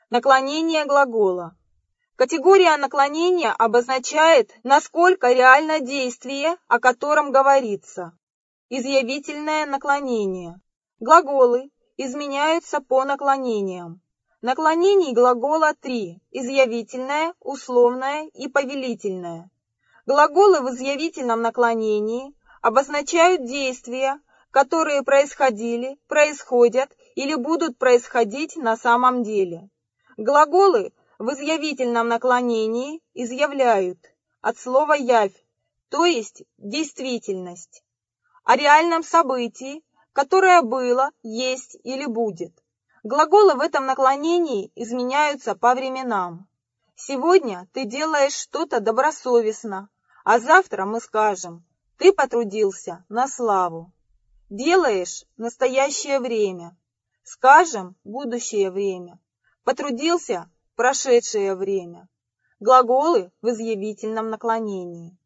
Наклонение глагола. Категория наклонения обозначает, насколько реально действие, о котором говорится. Изъявительное наклонение. Глаголы изменяются по наклонениям. Наклонений глагола 3: изъявительное, условное и повелительное. Глаголы в изъявительном наклонении обозначают действия, которые происходили, происходят или будут происходить на самом деле. Глаголы в изъявительном наклонении изъявляют от слова «явь», то есть действительность, о реальном событии, которое было, есть или будет. Глаголы в этом наклонении изменяются по временам. Сегодня ты делаешь что-то добросовестно, а завтра мы скажем: ты потрудился на славу. Делаешь – настоящее время. Скажем – будущее время. Потрудился – прошедшее время. Глаголы в изъявительном наклонении.